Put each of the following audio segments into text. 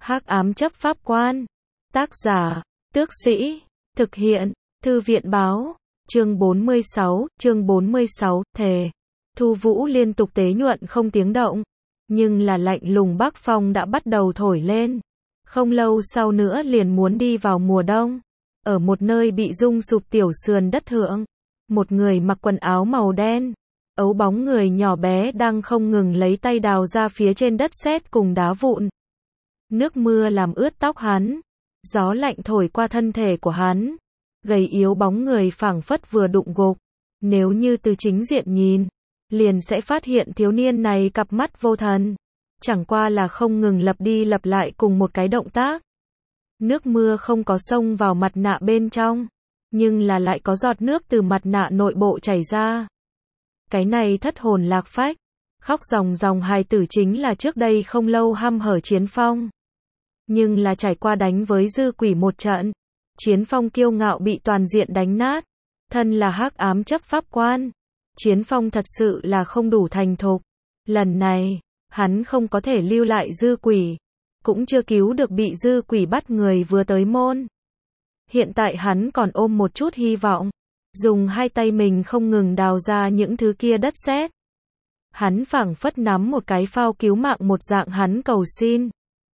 Hắc ám chấp pháp quan. Tác giả, Tước Sĩ. Thực hiện, Thư viện báo. Chương 46, thề. Thu Vũ liên tục tế nhuận không tiếng động. Nhưng là lạnh lùng Bắc Phong đã bắt đầu thổi lên. Không lâu sau nữa liền muốn đi vào mùa đông. Ở một nơi bị rung sụp tiểu sườn đất thượng. Một người mặc quần áo màu đen. Ấu bóng người nhỏ bé đang không ngừng lấy tay đào ra phía trên đất sét cùng đá vụn. Nước mưa làm ướt tóc hắn. Gió lạnh thổi qua thân thể của hắn. Gầy yếu bóng người phảng phất vừa đụng gục. Nếu như từ chính diện nhìn, liền sẽ phát hiện thiếu niên này cặp mắt vô thần. Chẳng qua là không ngừng lặp đi lặp lại cùng một cái động tác. Nước mưa không có xông vào mặt nạ bên trong, nhưng là lại có giọt nước từ mặt nạ nội bộ chảy ra. Cái này thất hồn lạc phách, khóc ròng ròng hài tử chính là trước đây không lâu hăm hở Chiến Phong. Nhưng là trải qua đánh với dư quỷ một trận, Chiến Phong kiêu ngạo bị toàn diện đánh nát. Thân là hắc ám chấp pháp quan, Chiến Phong thật sự là không đủ thành thục. Lần này, hắn không có thể lưu lại dư quỷ, cũng chưa cứu được bị dư quỷ bắt người vừa tới môn. Hiện tại hắn còn ôm một chút hy vọng, dùng hai tay mình không ngừng đào ra những thứ kia đất sét. Hắn phảng phất nắm một cái phao cứu mạng một dạng, hắn cầu xin.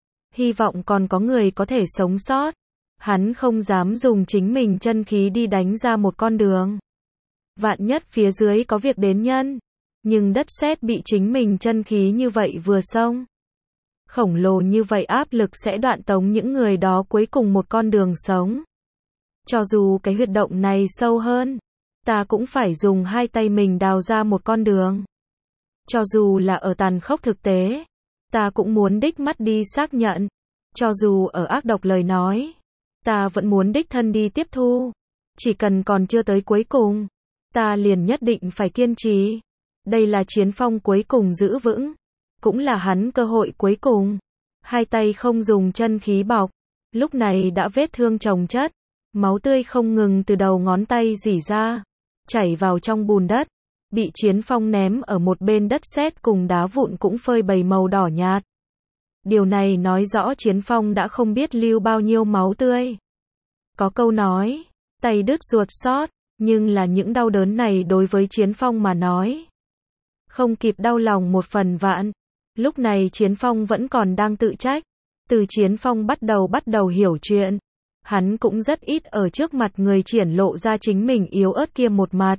Hy vọng còn có người có thể sống sót. Hắn không dám dùng chính mình chân khí đi đánh ra một con đường. Vạn nhất phía dưới có việc đến nhân. Nhưng đất sét bị chính mình chân khí như vậy vừa xông. Khổng lồ như vậy áp lực sẽ đoạn tống những người đó cuối cùng một con đường sống. Cho dù cái huyệt động này sâu hơn, ta cũng phải dùng hai tay mình đào ra một con đường. Cho dù là ở tàn khốc thực tế, ta cũng muốn đích mắt đi xác nhận. Cho dù ở ác độc lời nói, ta vẫn muốn đích thân đi tiếp thu. Chỉ cần còn chưa tới cuối cùng, ta liền nhất định phải kiên trì. Đây là Chiến Phong cuối cùng giữ vững, cũng là hắn cơ hội cuối cùng. Hai tay không dùng chân khí bọc, lúc này đã vết thương chồng chất, máu tươi không ngừng từ đầu ngón tay rỉ ra, chảy vào trong bùn đất, bị Chiến Phong ném ở một bên đất sét cùng đá vụn cũng phơi bày màu đỏ nhạt. Điều này nói rõ Chiến Phong đã không biết lưu bao nhiêu máu tươi. Có câu nói, tay đứt ruột xót, nhưng là những đau đớn này đối với Chiến Phong mà nói, không kịp đau lòng một phần vạn. Lúc này Chiến Phong vẫn còn đang tự trách. Từ Chiến Phong bắt đầu hiểu chuyện, hắn cũng rất ít ở trước mặt người triển lộ ra chính mình yếu ớt kia một mặt.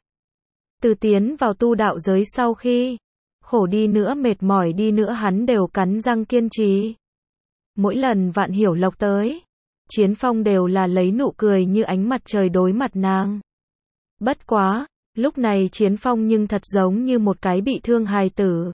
Từ tiến vào tu đạo giới sau khi, khổ đi nữa mệt mỏi đi nữa hắn đều cắn răng kiên trì. Mỗi lần Vạn Hiểu Lộc tới, Chiến Phong đều là lấy nụ cười như ánh mặt trời đối mặt nàng. Bất quá, lúc này Chiến Phong nhưng thật giống như một cái bị thương hài tử.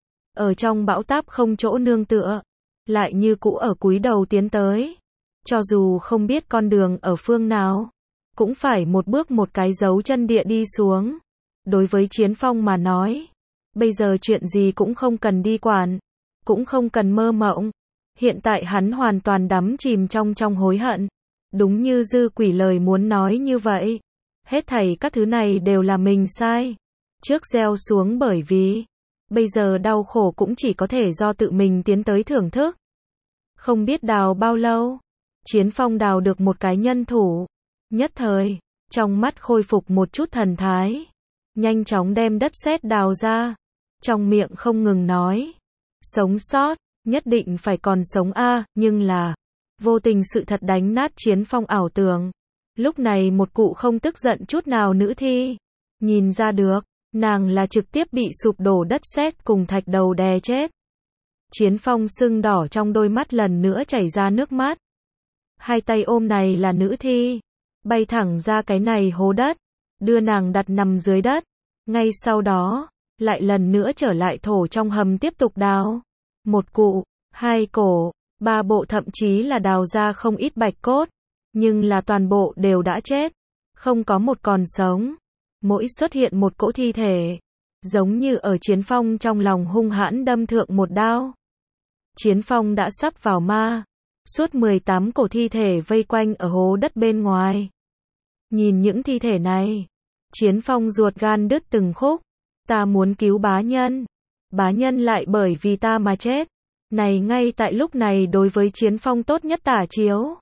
Ở trong bão táp không chỗ nương tựa, lại như cũ ở cúi đầu tiến tới. Cho dù không biết con đường ở phương nào, cũng phải một bước một cái dấu chân địa đi xuống. Đối với Chiến Phong mà nói, bây giờ chuyện gì cũng không cần đi quản, cũng không cần mơ mộng. Hiện tại hắn hoàn toàn đắm chìm trong hối hận. Đúng như dư quỷ lời muốn nói như vậy. Hết thảy các thứ này đều là mình sai. Trước gieo xuống bởi vì, bây giờ đau khổ cũng chỉ có thể do tự mình tiến tới thưởng thức. Không biết đào bao lâu, Chiến Phong đào được một cái nhân thủ. Nhất thời, trong mắt khôi phục một chút thần thái. Nhanh chóng đem đất sét đào ra. Trong miệng không ngừng nói. Sống sót, nhất định phải còn sống a, nhưng là, vô tình sự thật đánh nát Chiến Phong ảo tưởng. Lúc này một cụ không tức giận chút nào nữ thi. Nhìn ra được, nàng là trực tiếp bị sụp đổ đất sét cùng thạch đầu đè chết. Chiến Phong sưng đỏ trong đôi mắt lần nữa chảy ra nước mắt. Hai tay ôm này là nữ thi, bay thẳng ra cái này hố đất, đưa nàng đặt nằm dưới đất. Ngay sau đó, lại lần nữa trở lại thổ trong hầm tiếp tục đào. Một cụ, hai cổ, ba bộ thậm chí là đào ra không ít bạch cốt, nhưng là toàn bộ đều đã chết, không có một còn sống. Mỗi xuất hiện một cỗ thi thể, giống như ở Chiến Phong trong lòng hung hãn đâm thượng một đao. Chiến Phong đã sắp vào ma, suốt 18 cổ thi thể vây quanh ở hố đất bên ngoài. Nhìn những thi thể này, Chiến Phong ruột gan đứt từng khúc. Ta muốn cứu bá nhân lại bởi vì ta mà chết. này ngay tại lúc này đối với Chiến Phong tốt nhất tả chiếu.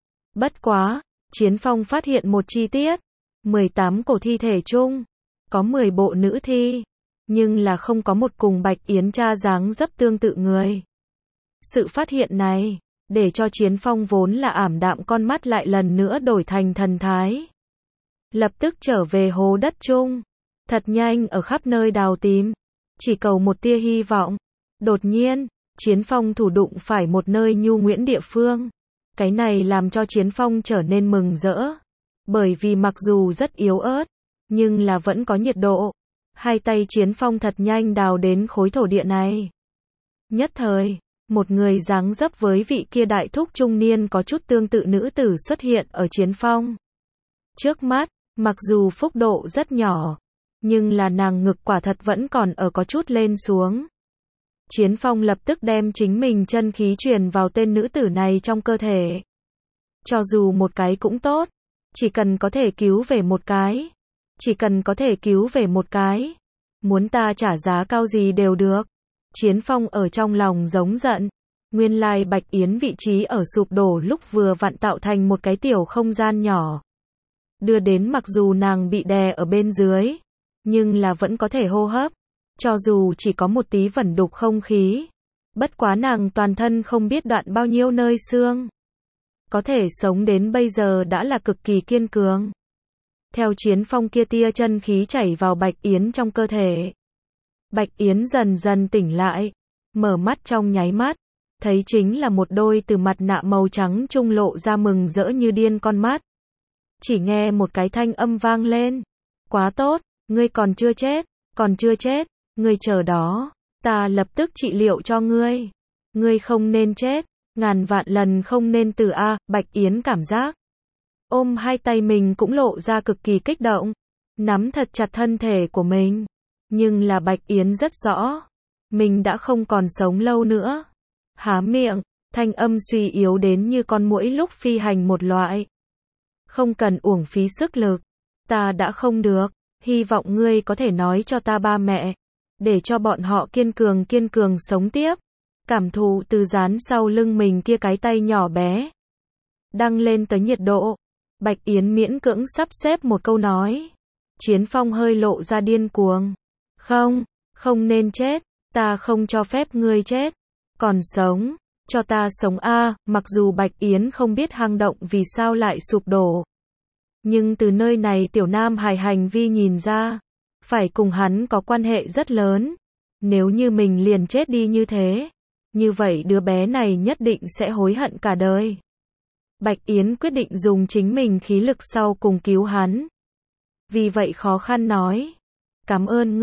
Bất quá, Chiến Phong phát hiện một chi tiết, 18 cổ thi thể chung, có 10 bộ nữ thi, nhưng là không có một cùng Bạch Yến cha dáng dấp tương tự người. Sự phát hiện này, để cho Chiến Phong vốn là ảm đạm con mắt lại lần nữa đổi thành thần thái. Lập tức trở về hố đất chung, thật nhanh ở khắp nơi đào tìm, chỉ cầu một tia hy vọng. Đột nhiên, Chiến Phong thủ đụng phải một nơi nhu nhuyễn địa phương. Cái này làm cho Chiến Phong trở nên mừng rỡ, bởi vì mặc dù rất yếu ớt, nhưng là vẫn có nhiệt độ. Hai tay Chiến Phong thật nhanh đào đến khối thổ địa này. Nhất thời, một người dáng dấp với vị kia đại thúc trung niên có chút tương tự nữ tử xuất hiện ở Chiến Phong trước mắt, mặc dù phúc độ rất nhỏ, nhưng là nàng ngực quả thật vẫn còn ở có chút lên xuống. Chiến Phong lập tức đem chính mình chân khí truyền vào tên nữ tử này trong cơ thể. Cho dù một cái cũng tốt, chỉ cần có thể cứu về một cái. Chỉ cần có thể cứu về một cái. Muốn ta trả giá cao gì đều được. Chiến Phong ở trong lòng giống giận. Nguyên lai Bạch Yến vị trí ở sụp đổ lúc vừa vặn tạo thành một cái tiểu không gian nhỏ. Đưa đến mặc dù nàng bị đè ở bên dưới, nhưng là vẫn có thể hô hấp. Cho dù chỉ có một tí vẩn đục không khí. Bất quá nàng toàn thân không biết đoạn bao nhiêu nơi xương. Có thể sống đến bây giờ đã là cực kỳ kiên cường. Theo Chiến Phong kia tia chân khí chảy vào Bạch Yến trong cơ thể. Bạch Yến dần dần tỉnh lại. Mở mắt trong nháy mắt. Thấy chính là một đôi từ mặt nạ màu trắng trung lộ ra mừng rỡ như điên con mắt. Chỉ nghe một cái thanh âm vang lên. Quá tốt, ngươi còn chưa chết, còn chưa chết. Ngươi chờ đó, ta lập tức trị liệu cho ngươi. Ngươi không nên chết, ngàn vạn lần không nên từ a. Bạch Yến cảm giác ôm hai tay mình cũng lộ ra cực kỳ kích động, nắm thật chặt thân thể của mình. Nhưng là Bạch Yến rất rõ, mình đã không còn sống lâu nữa. Há miệng, thanh âm suy yếu đến như con muỗi lúc phi hành một loại. Không cần uổng phí sức lực, ta đã không được, hy vọng ngươi có thể nói cho ta ba mẹ. Để cho bọn họ kiên cường sống tiếp. Cảm thụ từ dán sau lưng mình kia cái tay nhỏ bé. Đăng lên tới nhiệt độ. Bạch Yến miễn cưỡng sắp xếp một câu nói. Chiến Phong hơi lộ ra điên cuồng. Không nên chết. Ta không cho phép ngươi chết. Còn sống. Cho ta sống a. Mặc dù Bạch Yến không biết hang động vì sao lại sụp đổ. Nhưng từ nơi này tiểu nam hài hành vi nhìn ra. Phải cùng hắn có quan hệ rất lớn. Nếu như mình liền chết đi như thế, như vậy đứa bé này nhất định sẽ hối hận cả đời. Bạch Yến quyết định dùng chính mình khí lực sau cùng cứu hắn. Vì vậy khó khăn nói. Cảm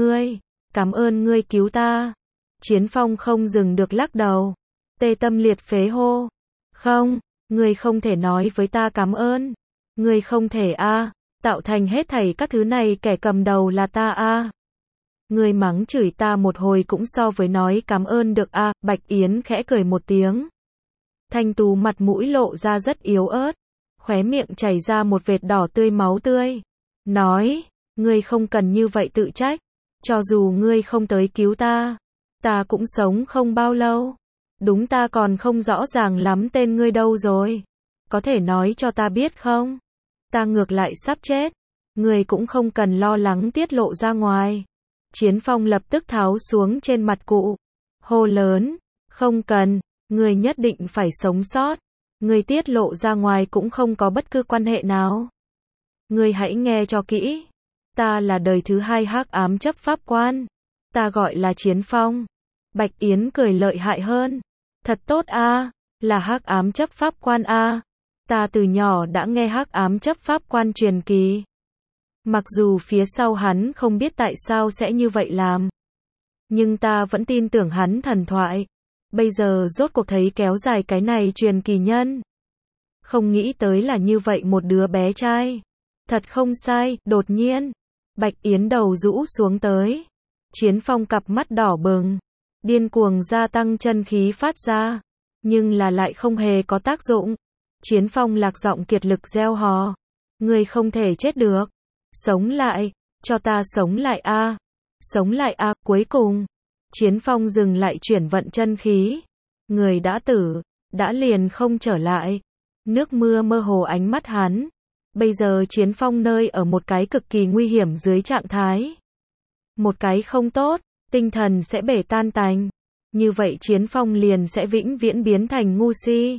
ơn ngươi cứu ta. Chiến Phong không dừng được lắc đầu. Tê tâm liệt phế hô. Không, ngươi không thể nói với ta cảm ơn. Ngươi không thể a. Tạo thành hết thảy các thứ này kẻ cầm đầu là ta a. Ngươi mắng chửi ta một hồi cũng so với nói cảm ơn được a. Bạch Yến khẽ cười một tiếng. Thanh tú mặt mũi lộ ra rất yếu ớt. Khóe miệng chảy ra một vệt đỏ tươi máu tươi. Nói, ngươi không cần như vậy tự trách. Cho dù ngươi không tới cứu ta, ta cũng sống không bao lâu. Đúng ta còn không rõ ràng lắm tên ngươi đâu rồi. Có thể nói cho ta biết không? Ta ngược lại sắp chết. Ngươi cũng không cần lo lắng tiết lộ ra ngoài. Chiến Phong lập tức tháo xuống trên mặt cụ. Hô lớn. Không cần. Ngươi nhất định phải sống sót. Ngươi tiết lộ ra ngoài cũng không có bất cứ quan hệ nào. Ngươi hãy nghe cho kỹ. Ta là đời thứ hai hắc ám chấp pháp quan. Ta gọi là Chiến Phong. Bạch Yến cười lợi hại hơn. Thật tốt a, là hắc ám chấp pháp quan a. Ta từ nhỏ đã nghe hắc ám chấp pháp quan truyền kỳ. Mặc dù phía sau hắn không biết tại sao sẽ như vậy làm. Nhưng ta vẫn tin tưởng hắn thần thoại. Bây giờ rốt cuộc thấy kéo dài cái này truyền kỳ nhân. Không nghĩ tới là như vậy một đứa bé trai. Thật không sai, đột nhiên. Bạch Yến đầu rũ xuống tới. Chiến Phong cặp mắt đỏ bừng. Điên cuồng gia tăng chân khí phát ra. Nhưng là lại không hề có tác dụng. Chiến Phong lạc giọng kiệt lực reo hò. Ngươi không thể chết được. Sống lại. Cho ta sống lại a. Sống lại a. Cuối cùng. Chiến Phong dừng lại chuyển vận chân khí. Người đã tử, đã liền không trở lại. Nước mưa mơ hồ ánh mắt hắn. Bây giờ Chiến Phong nơi ở một cái cực kỳ nguy hiểm dưới trạng thái. Một cái không tốt, tinh thần sẽ bể tan tành. Như vậy Chiến Phong liền sẽ vĩnh viễn biến thành ngu si.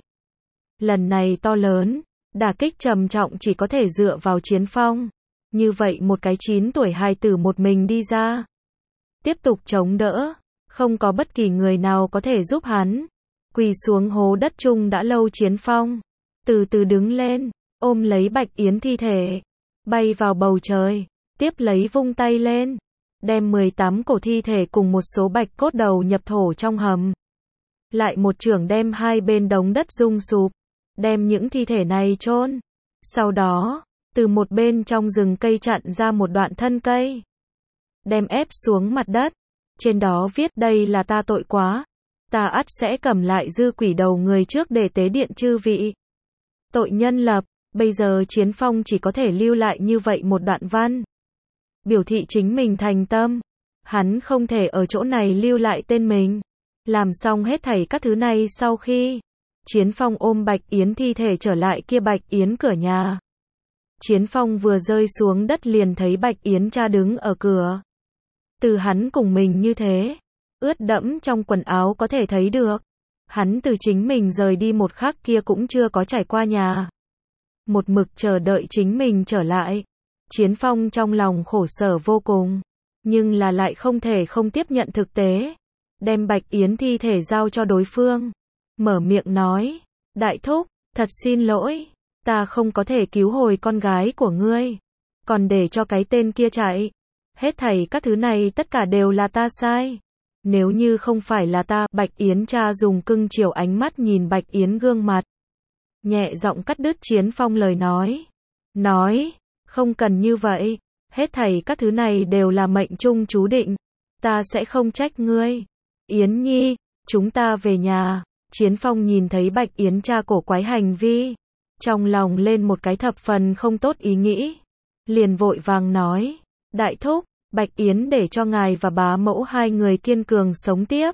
Lần này to lớn, đả kích trầm trọng chỉ có thể dựa vào Chiến Phong. Như vậy một cái 9 tuổi hài tử một mình đi ra. Tiếp tục chống đỡ. Không có bất kỳ người nào có thể giúp hắn. Quỳ xuống hố đất chung đã lâu Chiến Phong. Từ từ đứng lên, ôm lấy Bạch Yến thi thể. Bay vào bầu trời. Tiếp lấy vung tay lên. Đem 18 cổ thi thể cùng một số bạch cốt đầu nhập thổ trong hầm. Lại một chưởng đem hai bên đống đất rung sụp. Đem những thi thể này chôn. Sau đó, từ một bên trong rừng cây chặn ra một đoạn thân cây. Đem ép xuống mặt đất. Trên đó viết đây là ta tội quá. Ta ắt sẽ cầm lại dư quỷ đầu người trước để tế điện chư vị. Tội nhân lập, bây giờ Chiến Phong chỉ có thể lưu lại như vậy một đoạn văn. Biểu thị chính mình thành tâm. Hắn không thể ở chỗ này lưu lại tên mình. Làm xong hết thảy các thứ này sau khi Chiến Phong ôm Bạch Yến thi thể trở lại kia Bạch Yến cửa nhà. Chiến Phong vừa rơi xuống đất liền thấy Bạch Yến cha đứng ở cửa. Từ hắn cùng mình như thế, ướt đẫm trong quần áo có thể thấy được. Hắn từ chính mình rời đi một khắc kia cũng chưa có trải qua nhà. Một mực chờ đợi chính mình trở lại. Chiến Phong trong lòng khổ sở vô cùng. Nhưng là lại không thể không tiếp nhận thực tế. Đem Bạch Yến thi thể giao cho đối phương. Mở miệng nói. Đại thúc, thật xin lỗi. Ta không có thể cứu hồi con gái của ngươi. Còn để cho cái tên kia chạy. Hết thảy các thứ này tất cả đều là ta sai. Nếu như không phải là ta, Bạch Yến cha dùng cưng chiều ánh mắt nhìn Bạch Yến gương mặt. Nhẹ giọng cắt đứt Chiến Phong lời nói. Nói, không cần như vậy. Hết thảy các thứ này đều là mệnh trung chú định. Ta sẽ không trách ngươi. Yến Nhi, chúng ta về nhà. Chiến Phong nhìn thấy Bạch Yến cha cổ quái hành vi. Trong lòng lên một cái thập phần không tốt ý nghĩ. Liền vội vàng nói. Đại thúc, Bạch Yến để cho ngài và bá mẫu hai người kiên cường sống tiếp.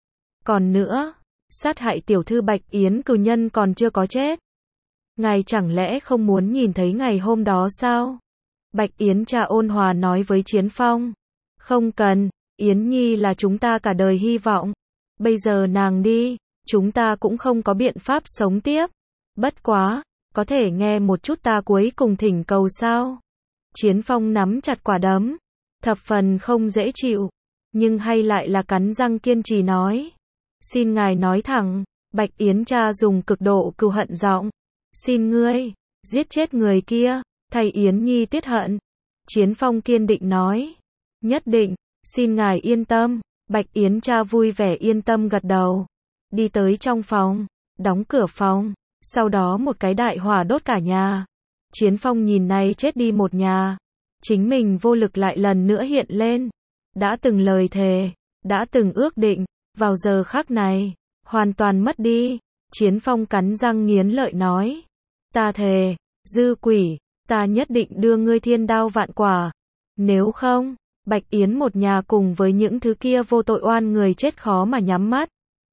Còn nữa, sát hại tiểu thư Bạch Yến cừu nhân còn chưa có chết. Ngài chẳng lẽ không muốn nhìn thấy ngày hôm đó sao? Bạch Yến cha ôn hòa nói với Chiến Phong. Không cần, Yến Nhi là chúng ta cả đời hy vọng. Bây giờ nàng đi, chúng ta cũng không có biện pháp sống tiếp. Bất quá, có thể nghe một chút ta cuối cùng thỉnh cầu sao? Chiến Phong nắm chặt quả đấm. Thập phần không dễ chịu. Nhưng hay lại là cắn răng kiên trì nói. Xin ngài nói thẳng. Bạch Yến cha dùng cực độ cừu hận giọng. Xin ngươi, giết chết người kia, thay Yến Nhi tiết hận. Chiến Phong kiên định nói. Nhất định, xin ngài yên tâm. Bạch Yến cha vui vẻ yên tâm gật đầu. Đi tới trong phòng, đóng cửa phòng. Sau đó một cái đại hỏa đốt cả nhà. Chiến Phong nhìn này chết đi một nhà. Chính mình vô lực lại lần nữa hiện lên. Đã từng lời thề, đã từng ước định, vào giờ khắc này, hoàn toàn mất đi. Chiến Phong cắn răng nghiến lợi nói. Ta thề, dư quỷ, ta nhất định đưa ngươi thiên đao vạn quả. Nếu không, Bạch Yến một nhà cùng với những thứ kia vô tội oan người chết khó mà nhắm mắt.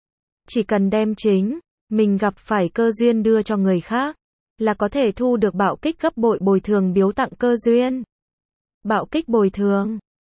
Chỉ cần đem chính mình gặp phải cơ duyên đưa cho người khác, là có thể thu được bạo kích gấp bội bồi thường biếu tặng cơ duyên. Bạo kích bồi thường